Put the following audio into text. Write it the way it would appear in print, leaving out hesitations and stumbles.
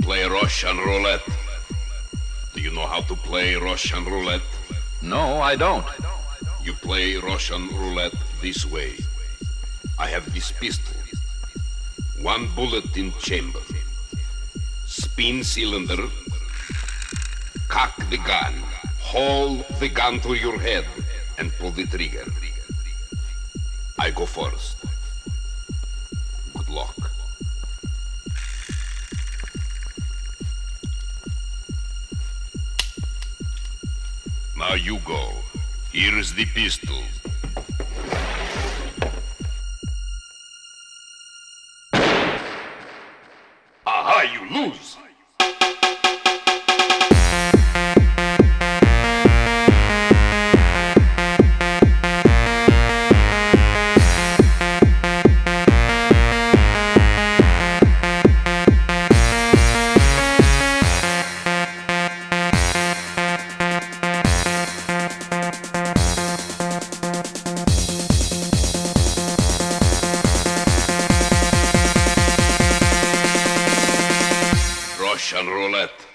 play Russian roulette? Do you know how to play Russian roulette? No, I don't. You play Russian roulette this way. I have this pistol. One bullet in chamber. Spin cylinder. Cock the gun. Hold the gun to your head and pull the trigger. I go first. Good luck. Now you go. Here is the pistol. Aha, you lose! Russian roulette.